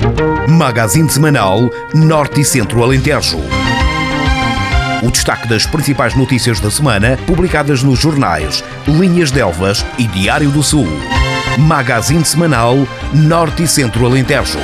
Magazine semanal Norte e Centro Alentejo. O destaque das principais notícias da semana, publicadas nos jornais Linhas de Elvas e Diário do Sul. Magazine semanal Norte e Centro Alentejo.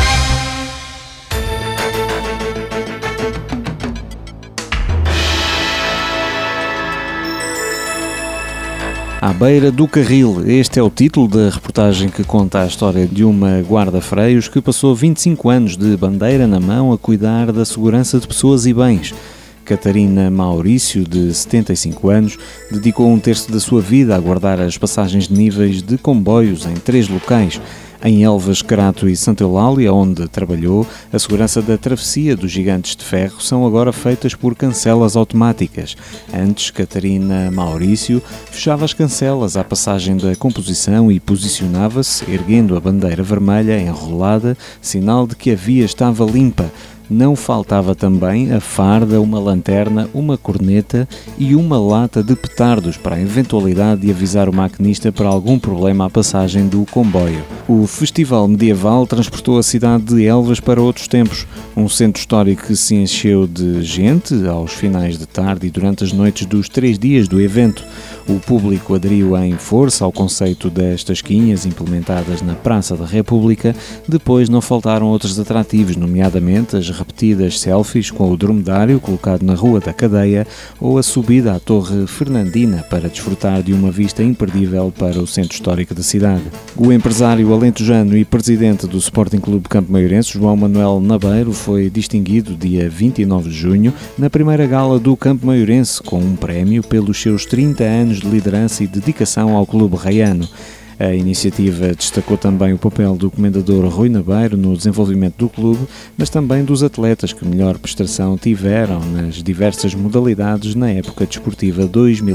À beira do carril, este é o título da reportagem que conta a história de uma guarda-freios que passou 25 anos de bandeira na mão a cuidar da segurança de pessoas e bens. Catarina Maurício, de 75 anos, dedicou um terço da sua vida a guardar as passagens de níveis de comboios em 3 locais. Em Elvas, Crato e Santa Eulália, onde trabalhou, a segurança da travessia dos Gigantes de Ferro são agora feitas por cancelas automáticas. Antes, Catarina Maurício fechava as cancelas à passagem da composição e posicionava-se, erguendo a bandeira vermelha enrolada, sinal de que a via estava limpa. Não faltava também a farda, uma lanterna, uma corneta e uma lata de petardos para a eventualidade de avisar o maquinista para algum problema à passagem do comboio. O Festival Medieval transportou a cidade de Elvas para outros tempos, um centro histórico que se encheu de gente aos finais de tarde e durante as noites dos 3 dias do evento. O público aderiu em força ao conceito das tasquinhas implementadas na Praça da República. Depois não faltaram outros atrativos, nomeadamente as repetidas selfies com o dromedário colocado na Rua da Cadeia ou a subida à Torre Fernandina para desfrutar de uma vista imperdível para o centro histórico da cidade. O empresário alentejano e presidente do Sporting Clube Campo Maiorense, João Manuel Nabeiro, foi distinguido dia 29 de junho na primeira gala do Campo Maiorense com um prémio pelos seus 30 anos de liderança e dedicação ao clube raiano. A iniciativa destacou também o papel do comendador Rui Nabeiro no desenvolvimento do clube, mas também dos atletas que melhor prestação tiveram nas diversas modalidades na época desportiva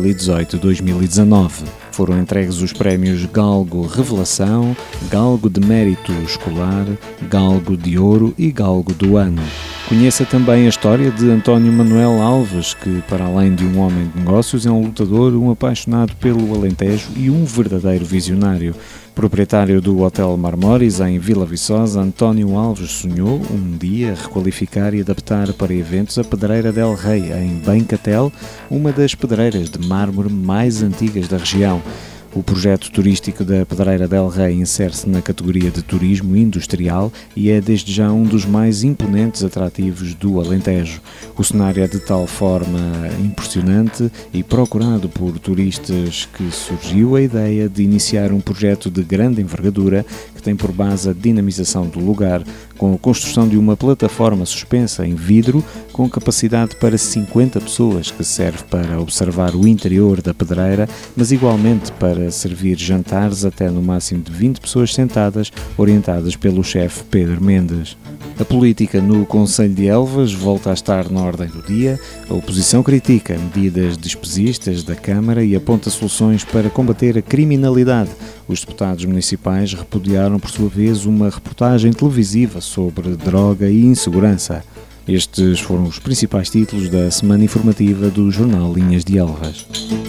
2018-2019. Foram entregues os prémios Galgo Revelação, Galgo de Mérito Escolar, Galgo de Ouro e Galgo do Ano. Conheça também a história de António Manuel Alves, que, para além de um homem de negócios, é um lutador, um apaixonado pelo Alentejo e um verdadeiro visionário. Proprietário do Hotel Marmóris, em Vila Viçosa, António Alves sonhou um dia requalificar e adaptar para eventos a Pedreira del Rei, em Bencatel, uma das pedreiras de mármore mais antigas da região. O projeto turístico da Pedreira del Rei insere-se na categoria de turismo industrial e é desde já um dos mais imponentes atrativos do Alentejo. O cenário é de tal forma impressionante e procurado por turistas que surgiu a ideia de iniciar um projeto de grande envergadura que tem por base a dinamização do lugar, com a construção de uma plataforma suspensa em vidro com capacidade para 50 pessoas, que serve para observar o interior da pedreira, mas igualmente para servir jantares até no máximo de 20 pessoas sentadas, orientadas pelo chefe Pedro Mendes. A política no Concelho de Elvas volta a estar na ordem do dia. A oposição critica medidas despesistas da Câmara e aponta soluções para combater a criminalidade. Os deputados municipais repudiaram, por sua vez, uma reportagem televisiva sobre droga e insegurança. Estes foram os principais títulos da semana informativa do jornal Linhas de Elvas.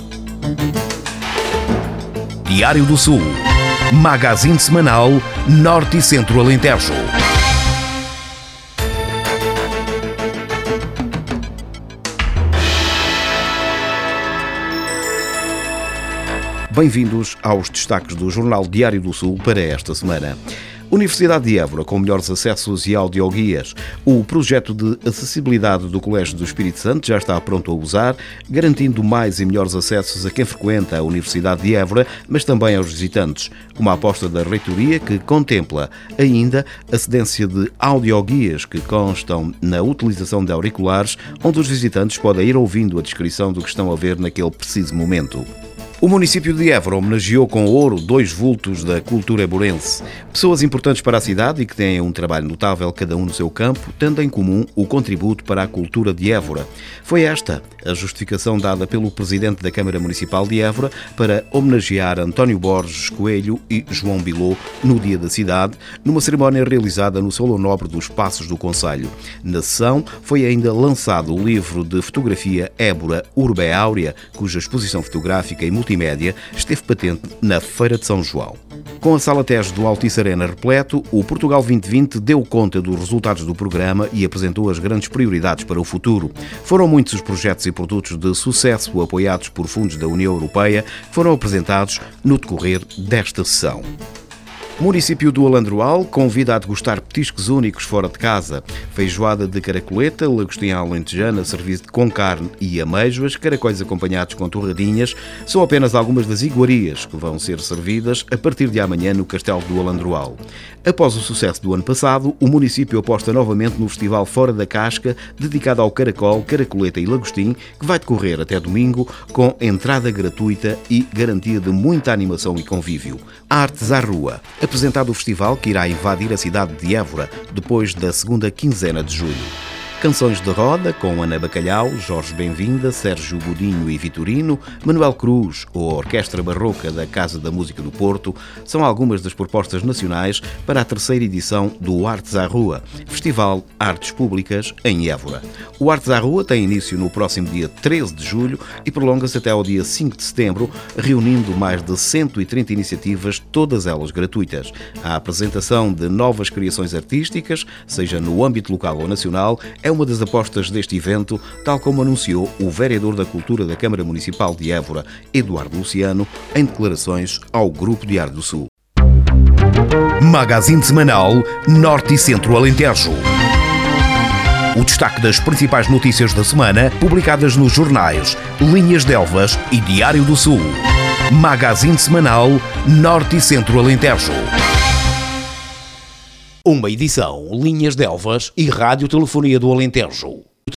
Diário do Sul. Magazine semanal Norte e Centro Alentejo. Bem-vindos aos destaques do Jornal Diário do Sul para esta semana. Universidade de Évora, com melhores acessos e audioguias. O projeto de acessibilidade do Colégio do Espírito Santo já está pronto a usar, garantindo mais e melhores acessos a quem frequenta a Universidade de Évora, mas também aos visitantes. Uma aposta da reitoria que contempla ainda a cedência de audioguias que constam na utilização de auriculares, onde os visitantes podem ir ouvindo a descrição do que estão a ver naquele preciso momento. O município de Évora homenageou com ouro 2 vultos da cultura évorense. Pessoas importantes para a cidade e que têm um trabalho notável, cada um no seu campo, tendo em comum o contributo para a cultura de Évora. Foi esta a justificação dada pelo presidente da Câmara Municipal de Évora para homenagear António Borges Coelho e João Bilô no Dia da Cidade, numa cerimónia realizada no Salão Nobre dos Passos do Concelho. Na sessão foi ainda lançado o livro de fotografia Évora Urbe Áurea, cuja exposição fotográfica e multimédia multimédia esteve patente na Feira de São João. Com a Sala Tejo do Altice Arena repleto, o Portugal 2020 deu conta dos resultados do programa e apresentou as grandes prioridades para o futuro. Foram muitos os projetos e produtos de sucesso apoiados por fundos da União Europeia que foram apresentados no decorrer desta sessão. O município do Alandroal convida a degustar petiscos únicos fora de casa. Feijoada de caracoleta, lagostinha alentejana, serviço com carne e amêijoas, caracóis acompanhados com torradinhas, são apenas algumas das iguarias que vão ser servidas a partir de amanhã no Castelo do Alandroal. Após o sucesso do ano passado, o município aposta novamente no Festival Fora da Casca, dedicado ao caracol, caracoleta e lagostim, que vai decorrer até domingo, com entrada gratuita e garantia de muita animação e convívio. Artes à Rua. Apresentado o festival que irá invadir a cidade de Évora depois da segunda quinzena de julho. Canções de roda com Ana Bacalhau, Jorge Bem-vinda, Sérgio Godinho e Vitorino, Manuel Cruz ou a Orquestra Barroca da Casa da Música do Porto são algumas das propostas nacionais para a terceira edição do Artes à Rua, Festival Artes Públicas em Évora. O Artes à Rua tem início no próximo dia 13 de julho e prolonga-se até ao dia 5 de setembro, reunindo mais de 130 iniciativas, todas elas gratuitas. A apresentação de novas criações artísticas, seja no âmbito local ou nacional, é uma das apostas deste evento, tal como anunciou o vereador da Cultura da Câmara Municipal de Évora, Eduardo Luciano, em declarações ao Grupo Diário do Sul. Magazine semanal Norte e Centro Alentejo. O destaque das principais notícias da semana, publicadas nos jornais Linhas de Elvas e Diário do Sul. Magazine semanal Norte e Centro Alentejo. Uma edição Linhas de Elvas e Rádio Telefonia do Alentejo.